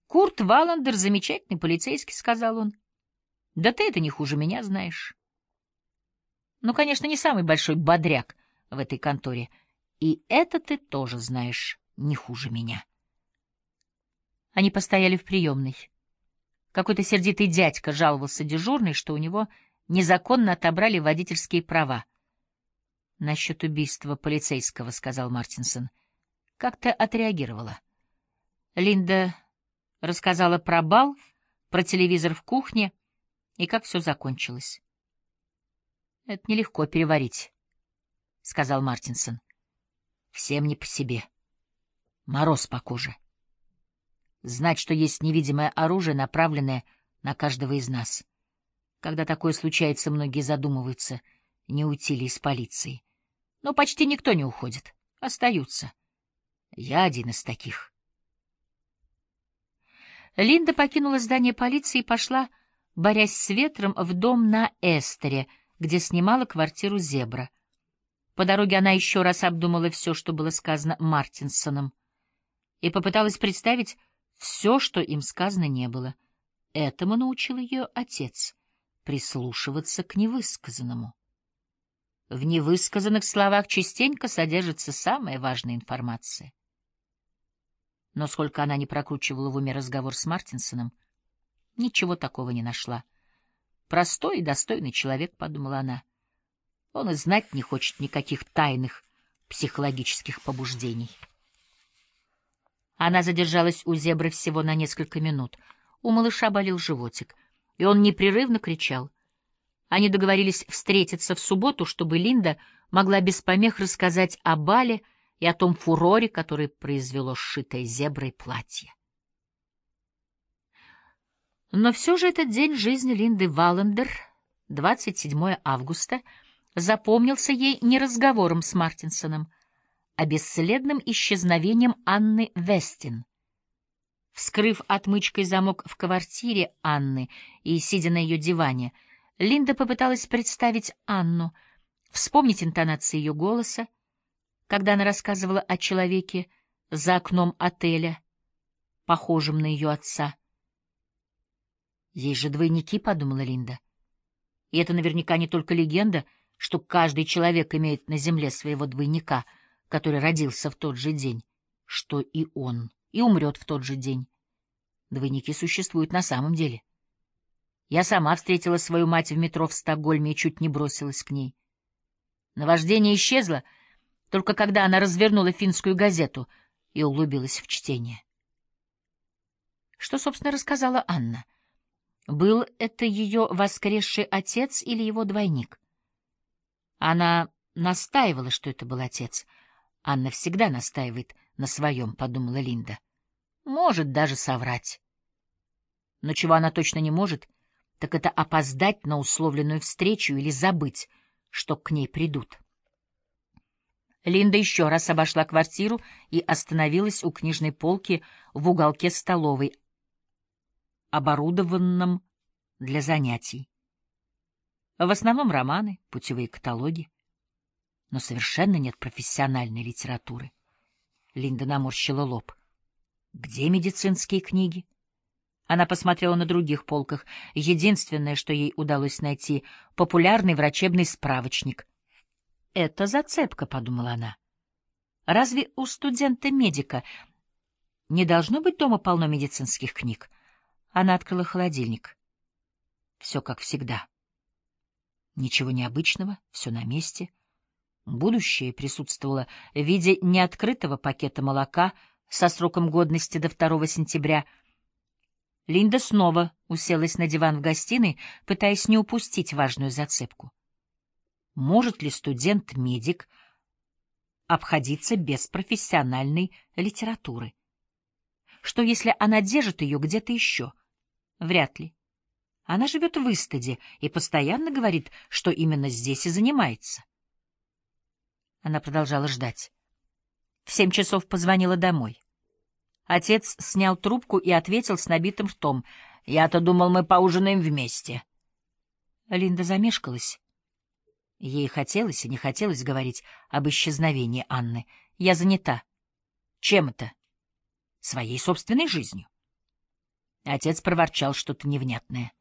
Курт Валандер — замечательный полицейский, — сказал он. Да ты это не хуже меня знаешь. Ну, конечно, не самый большой бодряк в этой конторе. И это ты тоже знаешь не хуже меня. Они постояли в приемной. Какой-то сердитый дядька жаловался дежурной, что у него незаконно отобрали водительские права. — Насчет убийства полицейского, — сказал Мартинсон. — Как ты отреагировала? Линда рассказала про бал, про телевизор в кухне и как все закончилось. — Это нелегко переварить, — сказал Мартинсон. — Всем не по себе. Мороз по коже. Знать, что есть невидимое оружие, направленное на каждого из нас. Когда такое случается, многие задумываются, не уйти ли из полиции. Но почти никто не уходит. Остаются. Я один из таких. Линда покинула здание полиции и пошла, борясь с ветром, в дом на Эстере, где снимала квартиру «Зебра». По дороге она еще раз обдумала все, что было сказано Мартинсоном, и попыталась представить все, что им сказано не было. Этому научил ее отец — прислушиваться к невысказанному. В невысказанных словах частенько содержится самая важная информация. Но сколько она не прокручивала в уме разговор с Мартинсоном, ничего такого не нашла. «Простой и достойный человек», — подумала она. Он и знать не хочет никаких тайных психологических побуждений. Она задержалась у «Зебры» всего на несколько минут. У малыша болел животик, и он непрерывно кричал. Они договорились встретиться в субботу, чтобы Линда могла без помех рассказать о бале и о том фуроре, который произвело сшитое «Зеброй» платье. Но все же этот день жизни Линды Валандер, 27 августа, запомнился ей не разговором с Мартинсоном, а бесследным исчезновением Анны Вестин. Вскрыв отмычкой замок в квартире Анны и сидя на ее диване, Линда попыталась представить Анну, вспомнить интонации ее голоса, когда она рассказывала о человеке за окном отеля, похожем на ее отца. «Есть же двойники», — подумала Линда. «И это наверняка не только легенда, что каждый человек имеет на земле своего двойника, который родился в тот же день, что и он, и умрет в тот же день. Двойники существуют на самом деле. Я сама встретила свою мать в метро в Стокгольме и чуть не бросилась к ней. Наваждение исчезло, только когда она развернула финскую газету и углубилась в чтение». Что, собственно, рассказала Анна? Был это ее воскресший отец или его двойник? Она настаивала, что это был отец. Анна всегда настаивает на своем, — подумала Линда. Может даже соврать. Но чего она точно не может, так это опоздать на условленную встречу или забыть, что к ней придут. Линда еще раз обошла квартиру и остановилась у книжной полки в уголке столовой, оборудованном для занятий. В основном романы, путевые каталоги, но совершенно нет профессиональной литературы. Линда наморщила лоб. Где медицинские книги? Она посмотрела на других полках. Единственное, что ей удалось найти — популярный врачебный справочник. «Это зацепка», — подумала она. «Разве у студента-медика не должно быть дома полно медицинских книг?» Она открыла холодильник. Все как всегда. Ничего необычного, все на месте. Будущее присутствовало в виде неоткрытого пакета молока со сроком годности до 2 сентября. Линда снова уселась на диван в гостиной, пытаясь не упустить важную зацепку. Может ли студент-медик обходиться без профессиональной литературы? Что, если она держит ее где-то еще? Вряд ли. Она живет в Истеде и постоянно говорит, что именно здесь и занимается. Она продолжала ждать. В 7 часов позвонила домой. Отец снял трубку и ответил с набитым ртом. «Я-то думал, мы поужинаем вместе». Линда замешкалась. Ей хотелось и не хотелось говорить об исчезновении Анны. «Я занята». «Чем это?» «Своей собственной жизнью». Отец проворчал что-то невнятное.